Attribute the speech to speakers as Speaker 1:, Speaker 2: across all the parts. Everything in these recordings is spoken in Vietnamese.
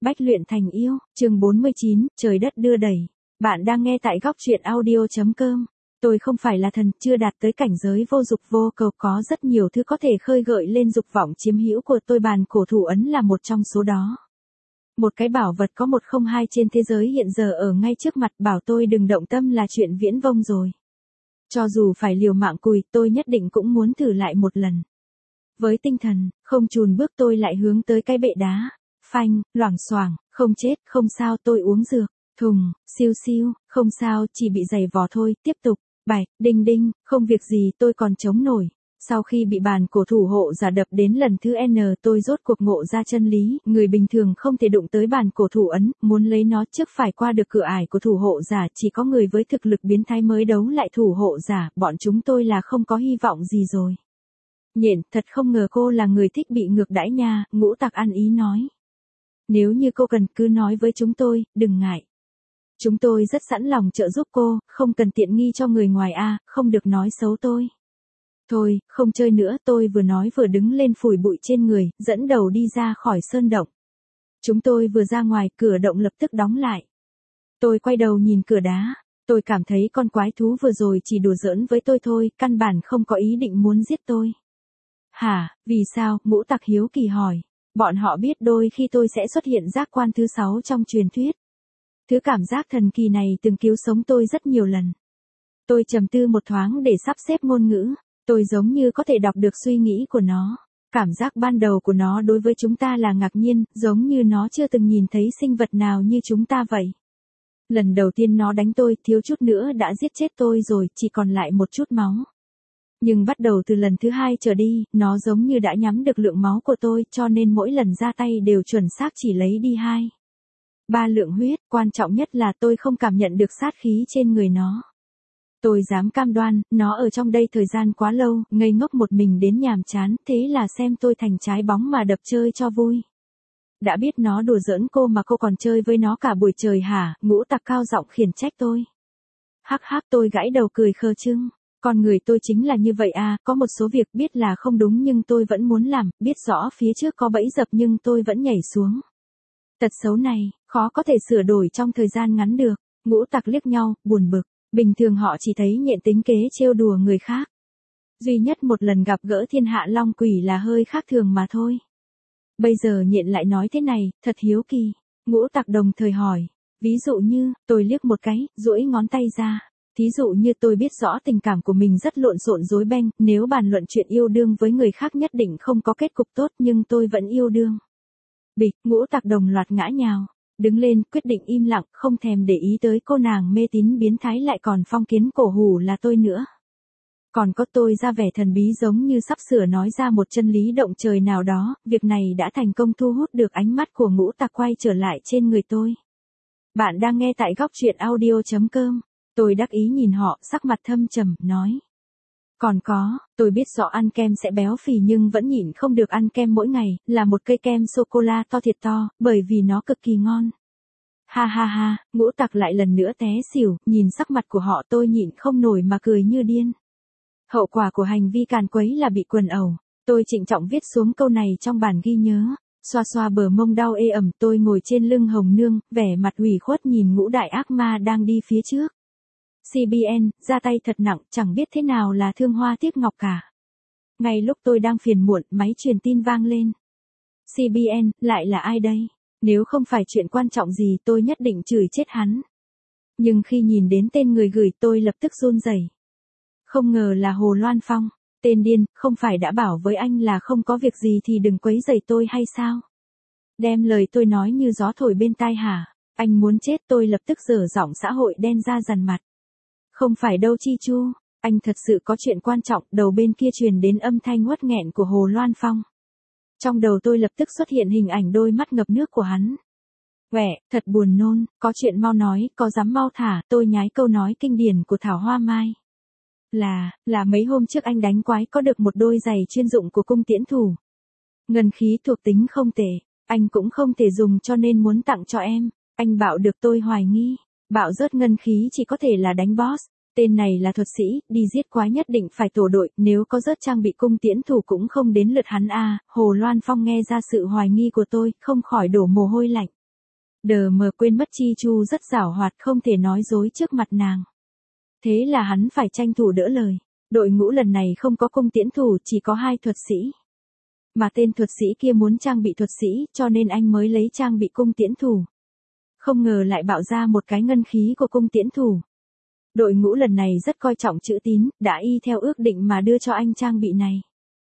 Speaker 1: Bách luyện thành yêu, chương 49, trời đất đưa đẩy. Bạn đang nghe tại góc truyện audio.com. Tôi không phải là thần, chưa đạt tới cảnh giới vô dục vô cầu, có rất nhiều thứ có thể khơi gợi lên dục vọng chiếm hữu của tôi, bàn cổ thủ ấn là một trong số đó. Một cái bảo vật có 102 trên thế giới hiện giờ ở ngay trước mặt, bảo tôi đừng động tâm là chuyện viễn vông rồi. Cho dù phải liều mạng cùi, tôi nhất định cũng muốn thử lại một lần. Với tinh thần, không chùn bước tôi lại hướng tới cái bệ đá. Phanh, loảng xoảng, không chết, không sao, tôi uống dược. Thùng, siêu siêu, không sao, chỉ bị giày vò thôi, tiếp tục. Bạch, đinh đinh, không việc gì, tôi còn chống nổi. Sau khi bị bàn cổ thủ hộ giả đập đến lần thứ N, tôi rốt cuộc ngộ ra chân lý, người bình thường không thể đụng tới bàn cổ thủ ấn, muốn lấy nó trước phải qua được cửa ải của thủ hộ giả, chỉ có người với thực lực biến thái mới đấu lại thủ hộ giả, bọn chúng tôi là không có hy vọng gì rồi. Nhện, thật không ngờ cô là người thích bị ngược đãi nha, Ngũ Tặc ăn ý nói. Nếu như cô cần cứ nói với chúng tôi, đừng ngại. Chúng tôi rất sẵn lòng trợ giúp cô, không cần tiện nghi cho người ngoài a, không được nói xấu tôi. Thôi, không chơi nữa, tôi vừa nói vừa đứng lên phủi bụi trên người, dẫn đầu đi ra khỏi sơn động. Chúng tôi vừa ra ngoài, cửa động lập tức đóng lại. Tôi quay đầu nhìn cửa đá, tôi cảm thấy con quái thú vừa rồi chỉ đùa giỡn với tôi thôi, căn bản không có ý định muốn giết tôi. Hả, vì sao, Ngũ Tặc hiếu kỳ hỏi. Bọn họ biết đôi khi tôi sẽ xuất hiện giác quan thứ 6 trong truyền thuyết. Thứ cảm giác thần kỳ này từng cứu sống tôi rất nhiều lần. Tôi trầm tư một thoáng để sắp xếp ngôn ngữ, tôi giống như có thể đọc được suy nghĩ của nó. Cảm giác ban đầu của nó đối với chúng ta là ngạc nhiên, giống như nó chưa từng nhìn thấy sinh vật nào như chúng ta vậy. Lần đầu tiên nó đánh tôi, thiếu chút nữa đã giết chết tôi rồi, chỉ còn lại một chút máu. Nhưng bắt đầu từ lần thứ 2 trở đi, nó giống như đã nhắm được lượng máu của tôi, cho nên mỗi lần ra tay đều chuẩn xác chỉ lấy đi 2-3 lượng huyết, quan trọng nhất là tôi không cảm nhận được sát khí trên người nó. Tôi dám cam đoan, nó ở trong đây thời gian quá lâu, ngây ngốc một mình đến nhàm chán, thế là xem tôi thành trái bóng mà đập chơi cho vui. Đã biết nó đùa giỡn cô mà cô còn chơi với nó cả buổi trời hả, Ngũ Tặc cao giọng khiển trách tôi. Hắc hắc, tôi gãi đầu cười khờ trưng. Con người tôi chính là như vậy à, có một số việc biết là không đúng nhưng tôi vẫn muốn làm, biết rõ phía trước có bẫy dập nhưng tôi vẫn nhảy xuống. Tật xấu này, khó có thể sửa đổi trong thời gian ngắn được. Ngũ Tặc liếc nhau, buồn bực. Bình thường họ chỉ thấy nhện tính kế trêu đùa người khác. Duy nhất một lần gặp gỡ thiên hạ long quỷ là hơi khác thường mà thôi. Bây giờ nhện lại nói thế này, thật hiếu kỳ. Ngũ Tặc đồng thời hỏi. Ví dụ như, tôi liếc một cái, duỗi ngón tay ra. Thí dụ như tôi biết rõ tình cảm của mình rất lộn xộn rối beng, nếu bàn luận chuyện yêu đương với người khác nhất định không có kết cục tốt nhưng tôi vẫn yêu đương. Bịch, Ngũ Tặc đồng loạt ngã nhào. Đứng lên, quyết định im lặng, không thèm để ý tới cô nàng mê tín biến thái lại còn phong kiến cổ hủ là tôi nữa. Còn có tôi ra vẻ thần bí giống như sắp sửa nói ra một chân lý động trời nào đó, việc này đã thành công thu hút được ánh mắt của Ngũ Tặc quay trở lại trên người tôi. Bạn đang nghe tại góc truyện audio.com. Tôi đắc ý nhìn họ, sắc mặt thâm trầm, nói. Còn có, tôi biết rõ ăn kem sẽ béo phì nhưng vẫn nhịn không được ăn kem mỗi ngày, là một cây kem sô-cô-la to thiệt to, bởi vì nó cực kỳ ngon. Ha ha ha, Ngũ Tặc lại lần nữa té xỉu, nhìn sắc mặt của họ tôi nhịn không nổi mà cười như điên. Hậu quả của hành vi càn quấy là bị quần ẩu, tôi trịnh trọng viết xuống câu này trong bản ghi nhớ. Xoa xoa bờ mông đau ê ẩm, tôi ngồi trên lưng hồng nương, vẻ mặt ủy khuất nhìn Ngũ Đại ác ma đang đi phía trước. CBN, ra tay thật nặng, chẳng biết thế nào là thương hoa tiếc ngọc cả. Ngay lúc tôi đang phiền muộn, máy truyền tin vang lên. CBN, lại là ai đây? Nếu không phải chuyện quan trọng gì tôi nhất định chửi chết hắn. Nhưng khi nhìn đến tên người gửi tôi lập tức run rẩy. Không ngờ là Hồ Loan Phong. Tên điên, không phải đã bảo với anh là không có việc gì thì đừng quấy rầy tôi hay sao? Đem lời tôi nói như gió thổi bên tai hả? Anh muốn chết, tôi lập tức giở giọng xã hội đen ra dằn mặt. Không phải đâu Chi Chu, anh thật sự có chuyện quan trọng, đầu bên kia truyền đến âm thanh uất nghẹn của Hồ Loan Phong. Trong đầu tôi lập tức xuất hiện hình ảnh đôi mắt ngập nước của hắn. Quẻ, thật buồn nôn, có chuyện mau nói, có dám mau thả, tôi nhái câu nói kinh điển của Thảo Hoa Mai. Là mấy hôm trước anh đánh quái có được một đôi giày chuyên dụng của cung tiễn thủ. Ngân khí thuộc tính không tệ, anh cũng không thể dùng cho nên muốn tặng cho em. Anh bảo được tôi hoài nghi. Bạo rớt ngân khí chỉ có thể là đánh boss, tên này là thuật sĩ, đi giết quái nhất định phải tổ đội, nếu có rớt trang bị cung tiễn thủ cũng không đến lượt hắn a. Hồ Loan Phong nghe ra sự hoài nghi của tôi, không khỏi đổ mồ hôi lạnh. Đờ mờ quên mất Chi Chu rất giảo hoạt không thể nói dối trước mặt nàng. Thế là hắn phải tranh thủ đỡ lời. Đội ngũ lần này không có cung tiễn thủ, chỉ có 2 thuật sĩ. Mà tên thuật sĩ kia muốn trang bị thuật sĩ, cho nên anh mới lấy trang bị cung tiễn thủ. Không ngờ lại bạo ra một cái ngân khí của cung tiễn thủ. Đội ngũ lần này rất coi trọng chữ tín, đã y theo ước định mà đưa cho anh trang bị này.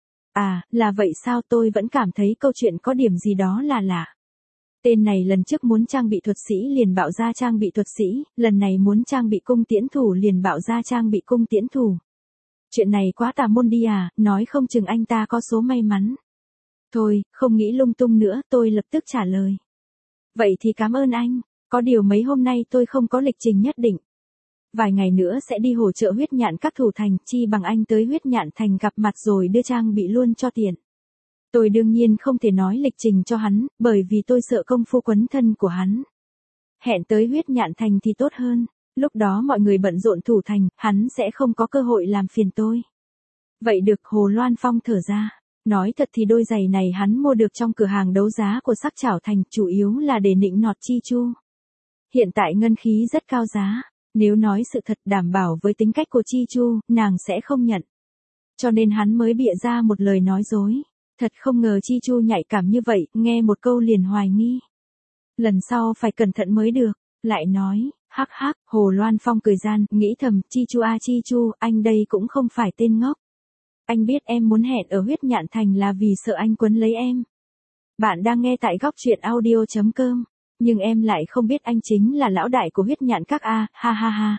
Speaker 1: À, là vậy sao, tôi vẫn cảm thấy câu chuyện có điểm gì đó là lạ. Tên này lần trước muốn trang bị thuật sĩ liền bạo ra trang bị thuật sĩ, lần này muốn trang bị cung tiễn thủ liền bạo ra trang bị cung tiễn thủ. Chuyện này quá tà môn đi à, nói không chừng anh ta có số may mắn. Thôi, không nghĩ lung tung nữa, tôi lập tức trả lời. Vậy thì cảm ơn anh, có điều mấy hôm nay tôi không có lịch trình nhất định. Vài ngày nữa sẽ đi hỗ trợ huyết nhạn các thủ thành, chi bằng anh tới huyết nhạn thành gặp mặt rồi đưa trang bị luôn cho tiện. Tôi đương nhiên không thể nói lịch trình cho hắn, bởi vì tôi sợ công phu quấn thân của hắn. Hẹn tới huyết nhạn thành thì tốt hơn, lúc đó mọi người bận rộn thủ thành, hắn sẽ không có cơ hội làm phiền tôi. Vậy được, Hồ Loan Phong thở ra. Nói thật thì đôi giày này hắn mua được trong cửa hàng đấu giá của Sắc Chảo Thành, chủ yếu là để nịnh nọt Chi Chu. Hiện tại ngân khí rất cao giá, nếu nói sự thật đảm bảo với tính cách của Chi Chu, nàng sẽ không nhận. Cho nên hắn mới bịa ra một lời nói dối. Thật không ngờ Chi Chu nhạy cảm như vậy, nghe một câu liền hoài nghi. Lần sau phải cẩn thận mới được, lại nói, hắc hắc, Hồ Loan Phong cười gian, nghĩ thầm, Chi Chu à Chi Chu, anh đây cũng không phải tên ngốc. Anh biết em muốn hẹn ở huyết nhạn thành là vì sợ anh quấn lấy em. Bạn đang nghe tại góc truyện audio.com, nhưng em lại không biết anh chính là lão đại của huyết nhạn các a, ha ha ha.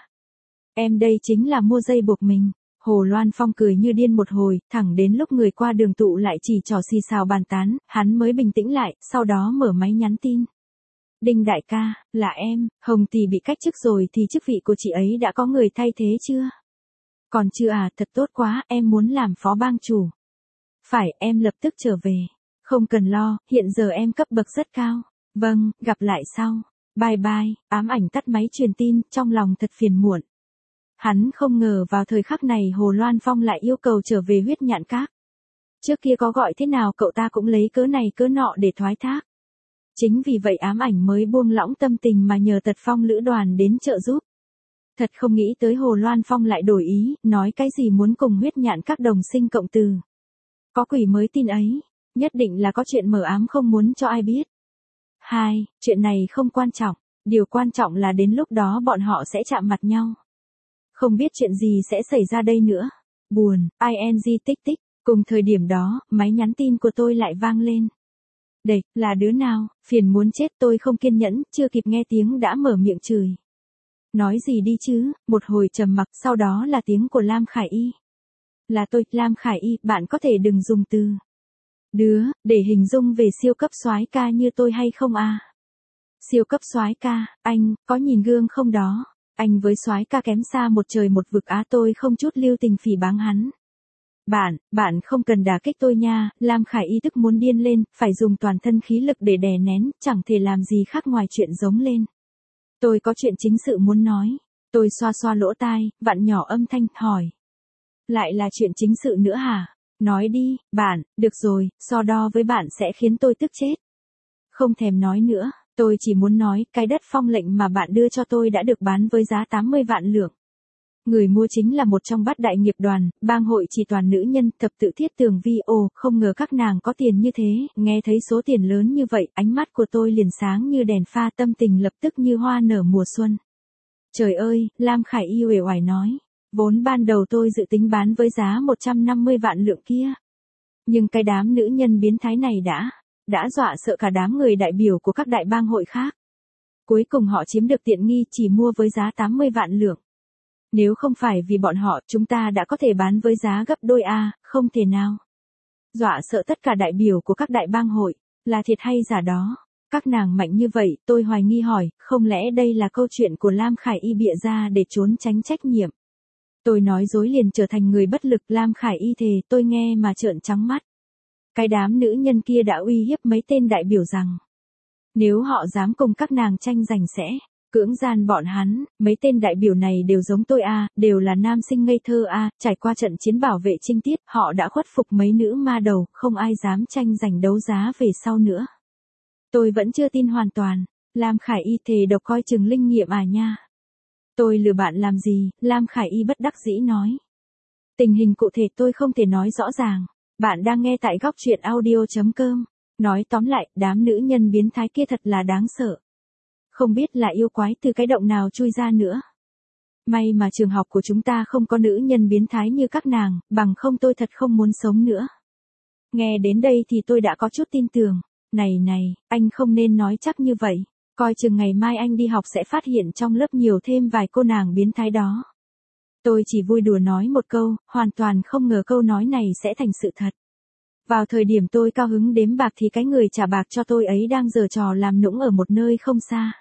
Speaker 1: Em đây chính là mua dây buộc mình. Hồ Loan Phong cười như điên một hồi, thẳng đến lúc người qua đường tụ lại chỉ trò xì xào bàn tán, hắn mới bình tĩnh lại, sau đó mở máy nhắn tin. Đinh đại ca, là em, Hồng Tỷ bị cách chức rồi thì chức vị của chị ấy đã có người thay thế chưa? Còn chưa à, thật tốt quá, em muốn làm phó bang chủ. Phải, em lập tức trở về. Không cần lo, hiện giờ em cấp bậc rất cao. Vâng, gặp lại sau. Bye bye, ám ảnh tắt máy truyền tin, trong lòng thật phiền muộn. Hắn không ngờ vào thời khắc này Hồ Loan Phong lại yêu cầu trở về huyết nhạn các. Trước kia có gọi thế nào cậu ta cũng lấy cớ này cớ nọ để thoái thác. Chính vì vậy ám ảnh mới buông lỏng tâm tình mà nhờ Tật Phong lữ đoàn đến trợ giúp. Thật không nghĩ tới Hồ Loan Phong lại đổi ý, nói cái gì muốn cùng huyết nhạn các đồng sinh cộng từ. Có quỷ mới tin ấy, nhất định là có chuyện mờ ám không muốn cho ai biết. 2. Chuyện này không quan trọng, điều quan trọng là đến lúc đó bọn họ sẽ chạm mặt nhau. Không biết chuyện gì sẽ xảy ra đây nữa. Buồn, ing tích tích, cùng thời điểm đó, máy nhắn tin của tôi lại vang lên. Địch, là đứa nào, phiền muốn chết, tôi không kiên nhẫn, chưa kịp nghe tiếng đã mở miệng chửi. Nói gì đi chứ, một hồi trầm mặc, sau đó là tiếng của Lam Khải Y. Là tôi, Lam Khải Y, bạn có thể đừng dùng từ đứa, để hình dung về siêu cấp soái ca như tôi hay không à? Siêu cấp soái ca, anh, có nhìn gương không đó? Anh với soái ca kém xa một trời một vực á, tôi không chút lưu tình phỉ báng hắn. Bạn không cần đả kích tôi nha, Lam Khải Y tức muốn điên lên, phải dùng toàn thân khí lực để đè nén, chẳng thể làm gì khác ngoài chuyện giống lên. Tôi có chuyện chính sự muốn nói. Tôi xoa xoa lỗ tai, vặn nhỏ âm thanh, hỏi. Lại là chuyện chính sự nữa hả? Nói đi, bạn, được rồi, so đo với bạn sẽ khiến tôi tức chết. Không thèm nói nữa, tôi chỉ muốn nói, cái đất Phong lệnh mà bạn đưa cho tôi đã được bán với giá 80 vạn lượng. Người mua chính là một trong bát đại nghiệp đoàn, bang hội chỉ toàn nữ nhân, thập tự thiết tường vi. Ồ, không ngờ các nàng có tiền như thế, nghe thấy số tiền lớn như vậy, ánh mắt của tôi liền sáng như đèn pha, tâm tình lập tức như hoa nở mùa xuân. Trời ơi, Lam Khải Y uể oải nói, vốn ban đầu tôi dự tính bán với giá 150 vạn lượng kia. Nhưng cái đám nữ nhân biến thái này đã dọa sợ cả đám người đại biểu của các đại bang hội khác. Cuối cùng họ chiếm được tiện nghi chỉ mua với giá 80 vạn lượng. Nếu không phải vì bọn họ, chúng ta đã có thể bán với giá gấp đôi a, không thể nào. Dọa sợ tất cả đại biểu của các đại bang hội, là thiệt hay giả đó. Các nàng mạnh như vậy, tôi hoài nghi hỏi, không lẽ đây là câu chuyện của Lam Khải Y bịa ra để trốn tránh trách nhiệm. Tôi nói dối liền trở thành người bất lực, Lam Khải Y thề, tôi nghe mà trợn trắng mắt. Cái đám nữ nhân kia đã uy hiếp mấy tên đại biểu rằng, nếu họ dám cùng các nàng tranh giành sẽ cưỡng gian bọn hắn. Mấy tên đại biểu này đều giống tôi a, đều là nam sinh ngây thơ a, trải qua trận chiến bảo vệ Trinh Tiết, họ đã khuất phục mấy nữ ma đầu, không ai dám tranh giành đấu giá về sau nữa. Tôi vẫn chưa tin hoàn toàn. Lam Khải Y thề độc coi chừng linh nghiệm à nha. Tôi lừa bạn làm gì, Lam Khải Y bất đắc dĩ nói. Tình hình cụ thể tôi không thể nói rõ ràng. Bạn đang nghe tại góc truyện audio.com. Nói tóm lại, đám nữ nhân biến thái kia thật là đáng sợ. Không biết là yêu quái từ cái động nào chui ra nữa. May mà trường học của chúng ta không có nữ nhân biến thái như các nàng, bằng không tôi thật không muốn sống nữa. Nghe đến đây thì tôi đã có chút tin tưởng. Này này, anh không nên nói chắc như vậy. Coi chừng ngày mai anh đi học sẽ phát hiện trong lớp nhiều thêm vài cô nàng biến thái đó. Tôi chỉ vui đùa nói một câu, hoàn toàn không ngờ câu nói này sẽ thành sự thật. Vào thời điểm tôi cao hứng đếm bạc thì cái người trả bạc cho tôi ấy đang giở trò làm nũng ở một nơi không xa.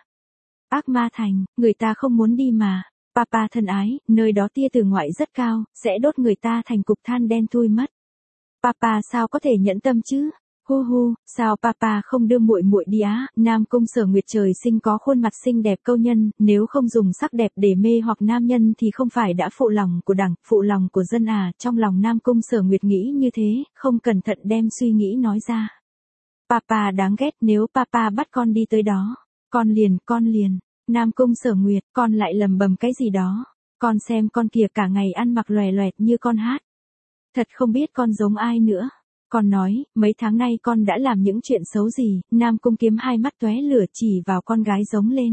Speaker 1: Ác Ma Thành, người ta không muốn đi mà. Papa thân ái, nơi đó tia tử ngoại rất cao, sẽ đốt người ta thành cục than đen thui mất. Papa sao có thể nhẫn tâm chứ? Hu hu, sao papa không đưa muội muội đi á? Nam Cung Sở Nguyệt trời sinh có khuôn mặt xinh đẹp câu nhân, nếu không dùng sắc đẹp để mê hoặc nam nhân thì không phải đã phụ lòng của đảng, phụ lòng của dân à? Trong lòng Nam Cung Sở Nguyệt nghĩ như thế, không cẩn thận đem suy nghĩ nói ra. Papa đáng ghét, nếu papa bắt con đi tới đó, con liền. Nam Cung Sở Nguyệt, con lại lầm bầm cái gì đó? Con xem con kìa cả ngày ăn mặc lòe loẹt như con hát. Thật không biết con giống ai nữa. Con nói, mấy tháng nay con đã làm những chuyện xấu gì? Nam Cung Kiếm hai mắt tóe lửa chỉ vào con gái giống lên.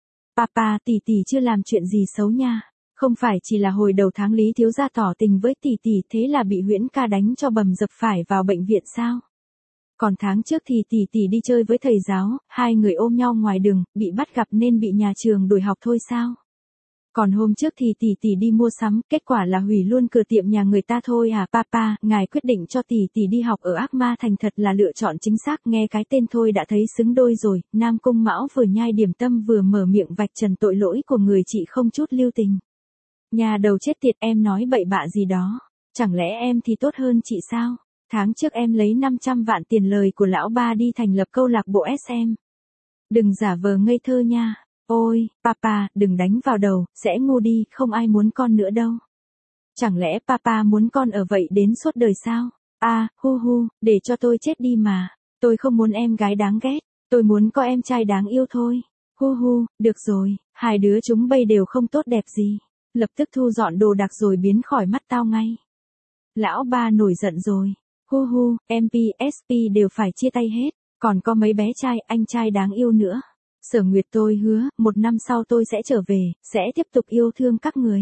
Speaker 1: Papa, tỷ tỷ chưa làm chuyện gì xấu nha. Không phải chỉ là hồi đầu tháng Lý thiếu gia tỏ tình với tỷ tỷ thế là bị Huyễn ca đánh cho bầm dập phải vào bệnh viện sao? Còn tháng trước thì tỷ tỷ đi chơi với thầy giáo, hai người ôm nhau ngoài đường, bị bắt gặp nên bị nhà trường đuổi học thôi sao? Còn hôm trước thì tỷ tỷ đi mua sắm, kết quả là hủy luôn cửa tiệm nhà người ta thôi à? Papa, ngài quyết định cho tỷ tỷ đi học ở Ác Ma Thành thật là lựa chọn chính xác, nghe cái tên thôi đã thấy xứng đôi rồi. Nam Cung Mão vừa nhai điểm tâm vừa mở miệng vạch trần tội lỗi của người chị không chút lưu tình. Nhà đầu chết tiệt, em nói bậy bạ gì đó, chẳng lẽ em thì tốt hơn chị sao? Tháng trước em lấy 500 vạn tiền lời của lão ba đi thành lập câu lạc bộ SM. Đừng giả vờ ngây thơ nha. Ôi, papa, đừng đánh vào đầu, sẽ ngu đi, không ai muốn con nữa đâu. Chẳng lẽ papa muốn con ở vậy đến suốt đời sao? À, hu hu, để cho tôi chết đi mà. Tôi không muốn em gái đáng ghét, tôi muốn có em trai đáng yêu thôi. Hu hu, được rồi, hai đứa chúng bây đều không tốt đẹp gì. Lập tức thu dọn đồ đạc rồi biến khỏi mắt tao ngay. Lão ba nổi giận rồi. Hu hu, MP, SP đều phải chia tay hết, còn có mấy bé trai, anh trai đáng yêu nữa. Sở Nguyệt tôi hứa, 1 năm sau tôi sẽ trở về, sẽ tiếp tục yêu thương các người.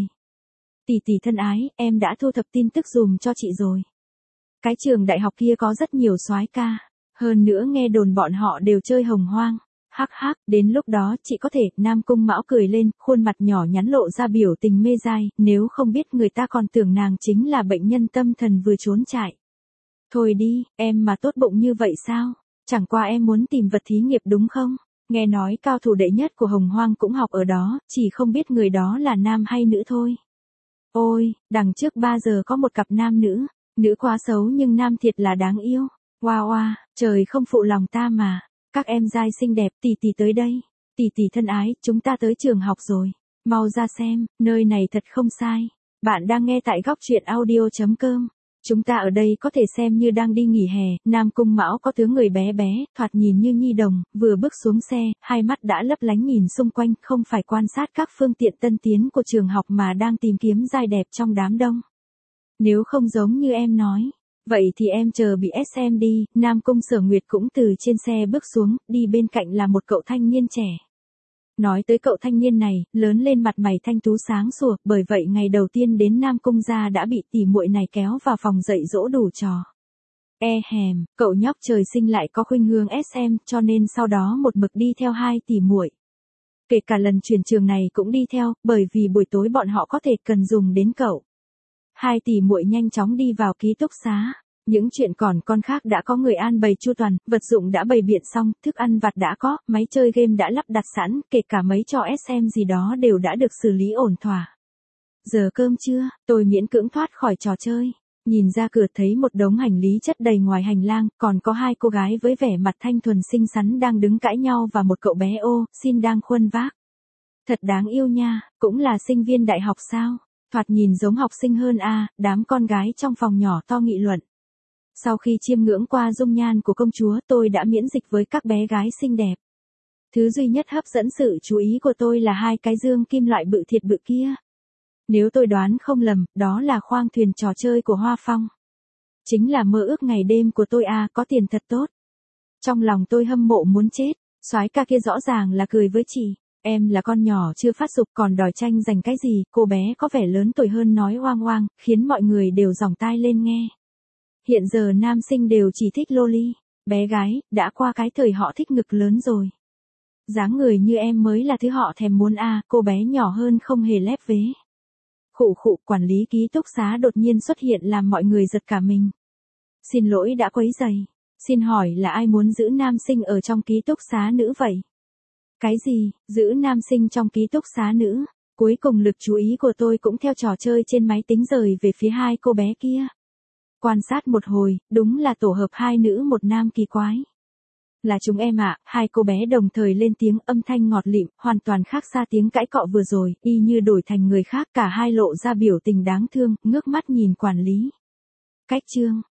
Speaker 1: Tỷ tỷ thân ái, em đã thu thập tin tức dùm cho chị rồi. Cái trường đại học kia có rất nhiều soái ca, hơn nữa nghe đồn bọn họ đều chơi hồng hoang. Hắc hắc, đến lúc đó chị có thể, Nam Cung Mão cười lên, khuôn mặt nhỏ nhắn lộ ra biểu tình mê dai, nếu không biết người ta còn tưởng nàng chính là bệnh nhân tâm thần vừa trốn chạy. Thôi đi, em mà tốt bụng như vậy sao? Chẳng qua em muốn tìm vật thí nghiệm đúng không? Nghe nói cao thủ đệ nhất của Hồng Hoang cũng học ở đó, chỉ không biết người đó là nam hay nữ thôi. Ôi, đằng trước 3 giờ có một cặp nam nữ, nữ quá xấu nhưng nam thiệt là đáng yêu. Wow wow, trời không phụ lòng ta mà. Các em giai xinh đẹp, tỷ tỷ tới đây. Tỷ tỷ thân ái, chúng ta tới trường học rồi. Mau ra xem, nơi này thật không sai. Bạn đang nghe tại góc truyện audio.com. Chúng ta ở đây có thể xem như đang đi nghỉ hè, Nam Cung Mão có tướng người bé bé, thoạt nhìn như nhi đồng, vừa bước xuống xe, hai mắt đã lấp lánh nhìn xung quanh, không phải quan sát các phương tiện tân tiến của trường học mà đang tìm kiếm giai đẹp trong đám đông. Nếu không giống như em nói, vậy thì em chờ bị SM đi. Nam Cung Sở Nguyệt cũng từ trên xe bước xuống, đi bên cạnh là một cậu thanh niên trẻ. Nói tới cậu thanh niên này, lớn lên mặt mày thanh tú sáng sủa, bởi vậy ngày đầu tiên đến Nam Cung gia đã bị tỷ muội này kéo vào phòng dạy dỗ đủ trò. Hèm, cậu nhóc trời sinh lại có khuynh hướng SM, cho nên sau đó một mực đi theo hai tỷ muội. Kể cả lần chuyển trường này cũng đi theo, bởi vì buổi tối bọn họ có thể cần dùng đến cậu. Hai tỷ muội nhanh chóng đi vào ký túc xá. Những chuyện còn con khác đã có người an bày chu toàn, vật dụng đã bày biện xong, thức ăn vặt đã có, máy chơi game đã lắp đặt sẵn, kể cả mấy trò SM gì đó đều đã được xử lý ổn thỏa. Giờ cơm trưa, tôi miễn cưỡng thoát khỏi trò chơi. Nhìn ra cửa thấy một đống hành lý chất đầy ngoài hành lang, còn có hai cô gái với vẻ mặt thanh thuần xinh xắn đang đứng cãi nhau và một cậu bé ô, xin đang khuân vác. Thật đáng yêu nha, cũng là sinh viên đại học sao? Thoạt nhìn giống học sinh hơn a, đám con gái trong phòng nhỏ to nghị luận. Sau khi chiêm ngưỡng qua dung nhan của công chúa, tôi đã miễn dịch với các bé gái xinh đẹp. Thứ duy nhất hấp dẫn sự chú ý của tôi là hai cái dương kim loại bự thiệt bự kia. Nếu tôi đoán không lầm, đó là khoang thuyền trò chơi của Hoa Phong. Chính là mơ ước ngày đêm của tôi à, có tiền thật tốt. Trong lòng tôi hâm mộ muốn chết, soái ca kia rõ ràng là cười với chị. Em là con nhỏ chưa phát dục còn đòi tranh giành cái gì, cô bé có vẻ lớn tuổi hơn nói oang oang, khiến mọi người đều dòng tai lên nghe. Hiện giờ nam sinh đều chỉ thích loli, bé gái, đã qua cái thời họ thích ngực lớn rồi. Dáng người như em mới là thứ họ thèm muốn à, cô bé nhỏ hơn không hề lép vế. Khụ khụ, quản lý ký túc xá đột nhiên xuất hiện làm mọi người giật cả mình. Xin lỗi đã quấy rầy. Xin hỏi là ai muốn giữ nam sinh ở trong ký túc xá nữ vậy? Cái gì, giữ nam sinh trong ký túc xá nữ? Cuối cùng lực chú ý của tôi cũng theo trò chơi trên máy tính rời về phía hai cô bé kia. Quan sát một hồi, đúng là tổ hợp hai nữ một nam kỳ quái. Là chúng em ạ, hai cô bé đồng thời lên tiếng âm thanh ngọt lịm, hoàn toàn khác xa tiếng cãi cọ vừa rồi, y như đổi thành người khác, cả hai lộ ra biểu tình đáng thương, ngước mắt nhìn quản lý. Cách chương